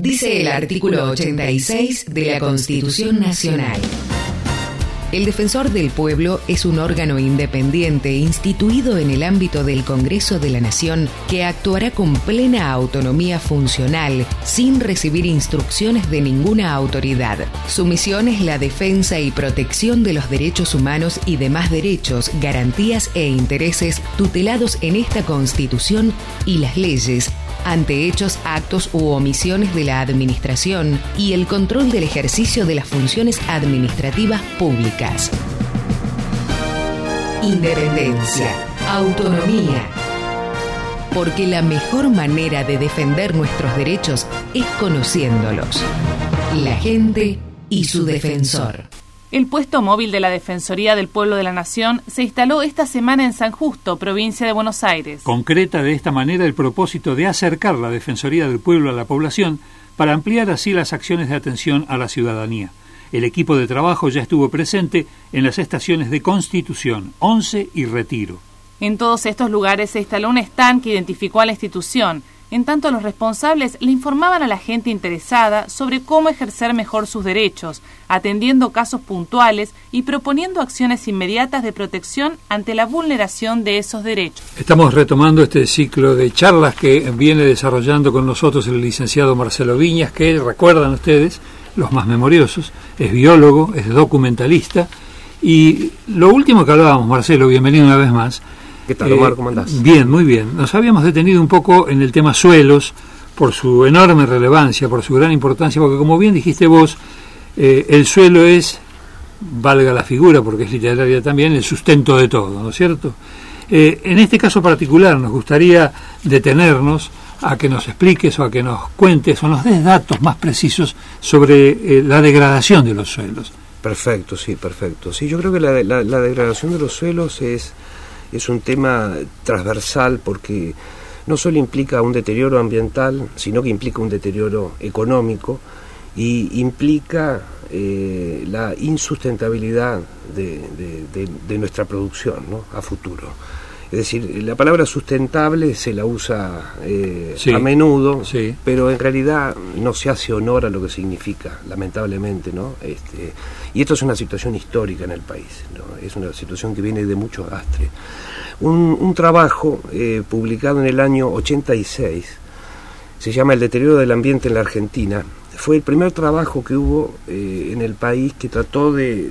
Dice el artículo 86 de la Constitución Nacional: el Defensor del Pueblo es un órgano independiente instituido en el ámbito del Congreso de la Nación que actuará con plena autonomía funcional, sin recibir instrucciones de ninguna autoridad. Su misión es la defensa y protección de los derechos humanos y demás derechos, garantías e intereses tutelados en esta Constitución y las leyes, ante hechos, actos u omisiones de la administración y el control del ejercicio de las funciones administrativas públicas. Independencia, autonomía. Porque la mejor manera de defender nuestros derechos es conociéndolos. La gente y su defensor. El puesto móvil de la Defensoría del Pueblo de la Nación se instaló esta semana en San Justo, provincia de Buenos Aires. Concreta de esta manera el propósito de acercar la Defensoría del Pueblo a la población para ampliar así las acciones de atención a la ciudadanía. El equipo de trabajo ya estuvo presente en las estaciones de Constitución, Once y Retiro. En todos estos lugares se instaló un stand que identificó a la institución. En tanto, los responsables le informaban a la gente interesada sobre cómo ejercer mejor sus derechos, atendiendo casos puntuales y proponiendo acciones inmediatas de protección ante la vulneración de esos derechos. Estamos retomando este ciclo de charlas que viene desarrollando con nosotros el licenciado Marcelo Viñas, que, recuerdan ustedes, los más memoriosos, es biólogo, es documentalista, y lo último que hablábamos, Marcelo, bienvenido una vez más. ¿Qué tal, Omar? ¿Cómo andás? Bien, muy bien. Nos habíamos detenido un poco en el tema suelos, por su enorme relevancia, por su gran importancia, porque como bien dijiste vos, el suelo es, valga la figura, porque es literaria también, el sustento de todo, ¿no es cierto? En este caso particular nos gustaría detenernos a que nos expliques o a que nos cuentes o nos des datos más precisos sobre la degradación de los suelos. Perfecto, sí, perfecto. Sí, yo creo que la degradación de los suelos es un tema transversal porque no solo implica un deterioro ambiental, sino que implica un deterioro económico y implica la insustentabilidad de nuestra producción, ¿no?, a futuro. Es decir, la palabra sustentable se la usa sí, a menudo, sí, pero en realidad no se hace honor a lo que significa, lamentablemente, ¿no? Y esto es una situación histórica en el país, ¿no? Es una situación que viene de mucho arrastre. Un trabajo publicado en el año 86, se llama El deterioro del ambiente en la Argentina. Fue el primer trabajo que hubo en el país que trató de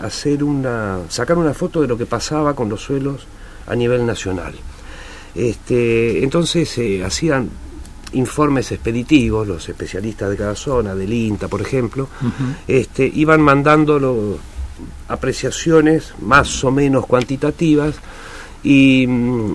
sacar una foto de lo que pasaba con los suelos a nivel nacional. Entonces hacían informes expeditivos, los especialistas de cada zona, del INTA, por ejemplo, iban mandando apreciaciones más o menos cuantitativas y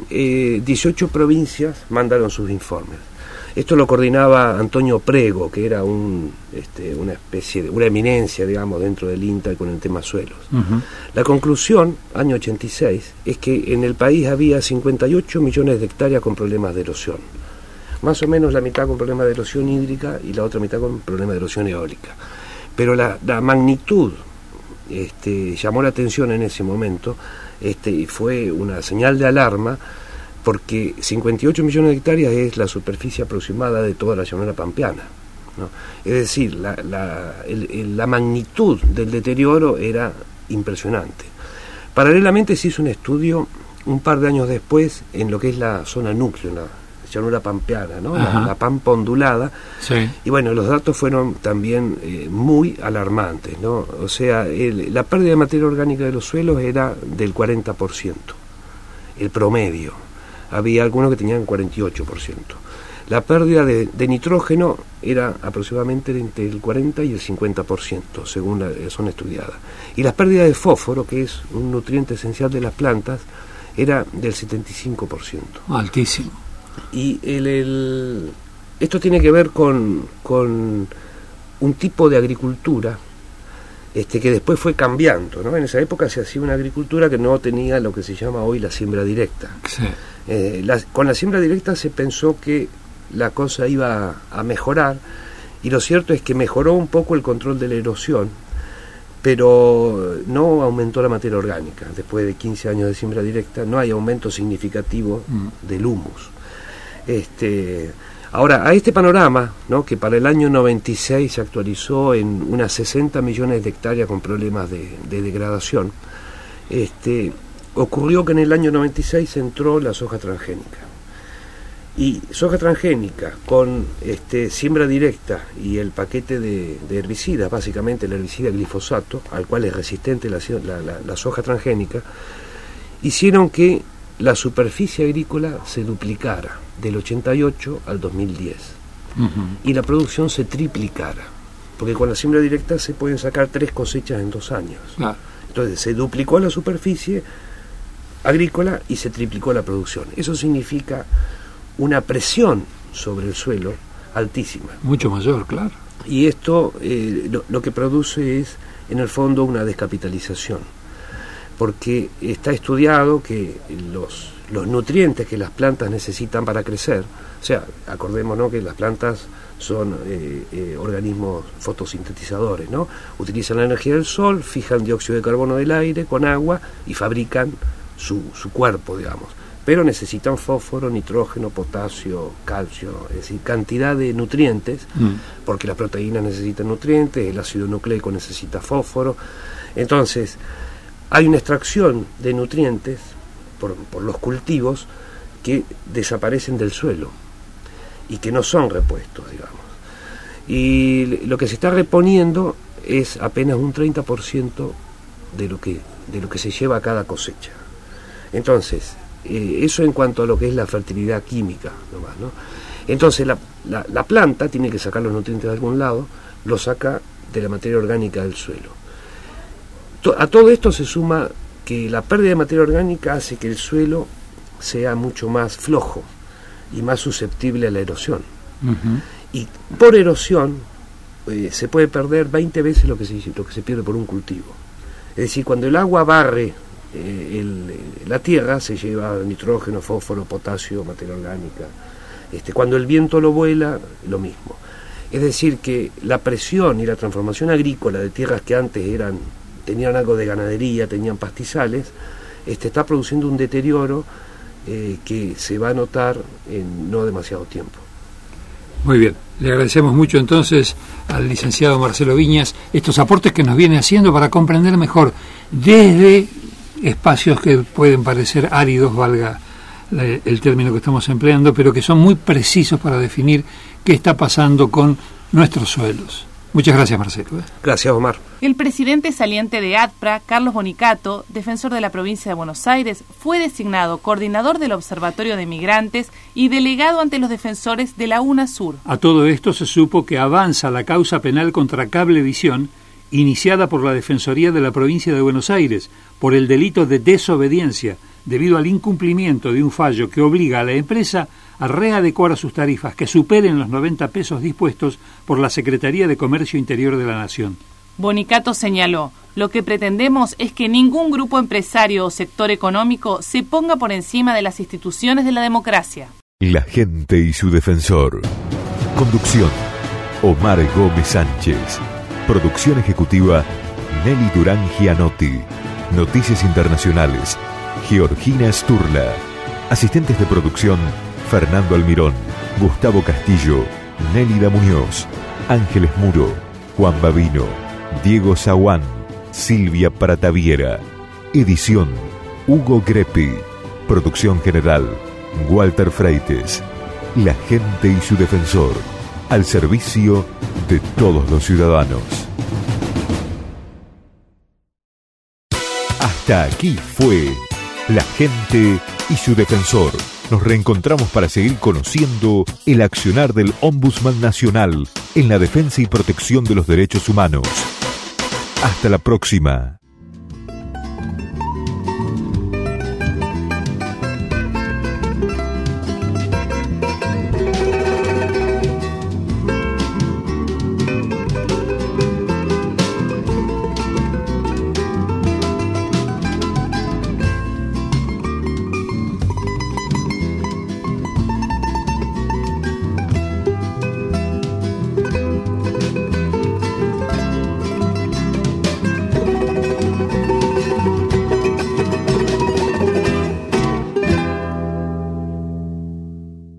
18 provincias mandaron sus informes. Esto lo coordinaba Antonio Prego, que era una especie de una eminencia, digamos, dentro del INTA con el tema suelos. La conclusión, año 86, es que en el país había 58 millones de hectáreas con problemas de erosión. Más o menos la mitad con problemas de erosión hídrica y la otra mitad con problemas de erosión eólica. Pero la magnitud llamó la atención en ese momento, fue una señal de alarma, porque 58 millones de hectáreas es la superficie aproximada de toda la llanura pampeana, ¿no? Es decir, la magnitud del deterioro era impresionante. Paralelamente se hizo un estudio un par de años después en lo que es la zona núcleo, la llanura pampeana, ¿no? La pampa ondulada, sí. Y bueno, los datos fueron también muy alarmantes, ¿no? O sea, la pérdida de materia orgánica de los suelos era del 40%, el promedio. Había algunos que tenían 48%. La pérdida de nitrógeno era aproximadamente entre el 40 y el 50%, según la zona estudiada. Y las pérdidas de fósforo, que es un nutriente esencial de las plantas, era del 75%. Altísimo. Y esto tiene que ver con un tipo de agricultura que después fue cambiando, ¿no? En esa época se hacía una agricultura que no tenía lo que se llama hoy la siembra directa. Sí. Con la siembra directa se pensó que la cosa iba a mejorar, y lo cierto es que mejoró un poco el control de la erosión, pero no aumentó la materia orgánica. Después de 15 años de siembra directa no hay aumento significativo del humus. Ahora, a este panorama, ¿no?, que para el año 96 se actualizó en unas 60 millones de hectáreas con problemas de degradación, ocurrió que en el año 96 entró la soja transgénica. Y soja transgénica con siembra directa y el paquete de herbicidas, básicamente el herbicida glifosato, al cual es resistente la soja transgénica, hicieron que la superficie agrícola se duplicara del 88 al 2010 y la producción se triplicara, porque con la siembra directa se pueden sacar 3 cosechas en 2 años. Entonces se duplicó la superficie agrícola y se triplicó la producción. Eso significa una presión sobre el suelo altísima. Mucho mayor, claro. Y esto lo que produce es, en el fondo, una descapitalización, porque está estudiado que los nutrientes que las plantas necesitan para crecer, o sea, acordémonos que las plantas son organismos fotosintetizadores, ¿no? Utilizan la energía del sol, fijan dióxido de carbono del aire con agua y fabrican su cuerpo, digamos. Pero necesitan fósforo, nitrógeno, potasio, calcio, es decir, cantidad de nutrientes, porque las proteínas necesitan nutrientes, el ácido nucleico necesita fósforo. Entonces, hay una extracción de nutrientes por los cultivos que desaparecen del suelo y que no son repuestos, digamos. Y lo que se está reponiendo es apenas un 30% de lo que se lleva a cada cosecha. Entonces, eso en cuanto a lo que es la fertilidad química nomás, ¿no? Entonces la planta tiene que sacar los nutrientes de algún lado, lo saca de la materia orgánica del suelo. A todo esto se suma que la pérdida de materia orgánica hace que el suelo sea mucho más flojo y más susceptible a la erosión. Y por erosión se puede perder 20 veces lo que se pierde por un cultivo. Es decir, cuando el agua barre la tierra, se lleva nitrógeno, fósforo, potasio, materia orgánica. Cuando el viento lo vuela, lo mismo. Es decir, que la presión y la transformación agrícola de tierras que antes tenían algo de ganadería, tenían pastizales, está produciendo un deterioro que se va a notar en no demasiado tiempo. Muy bien, le agradecemos mucho entonces al licenciado Marcelo Viñas estos aportes que nos viene haciendo para comprender mejor desde espacios que pueden parecer áridos, valga el término que estamos empleando, pero que son muy precisos para definir qué está pasando con nuestros suelos. Muchas gracias, Marcelo. Gracias, Omar. El presidente saliente de ADPRA, Carlos Bonicato, defensor de la provincia de Buenos Aires, fue designado coordinador del Observatorio de Migrantes y delegado ante los defensores de la UNASUR. A todo esto se supo que avanza la causa penal contra Cablevisión, iniciada por la Defensoría de la provincia de Buenos Aires, por el delito de desobediencia, debido al incumplimiento de un fallo que obliga a la empresa a readecuar sus tarifas que superen los 90 pesos dispuestos por la Secretaría de Comercio Interior de la Nación. Bonicato señaló, lo que pretendemos es que ningún grupo empresario o sector económico se ponga por encima de las instituciones de la democracia. La gente y su defensor. Conducción, Omar Gómez Sánchez. Producción ejecutiva, Nelly Durán Gianotti. Noticias internacionales, Georgina Sturla. Asistentes de producción, Fernando Almirón, Gustavo Castillo, Nélida Muñoz, Ángeles Muro, Juan Babino, Diego Zaguán, Silvia Prataviera. Edición, Hugo Greppi. Producción general, Walter Freites. La gente y su defensor, al servicio de todos los ciudadanos. Hasta aquí fue La gente y su defensor. Nos reencontramos para seguir conociendo el accionar del Ombudsman Nacional en la defensa y protección de los derechos humanos. Hasta la próxima.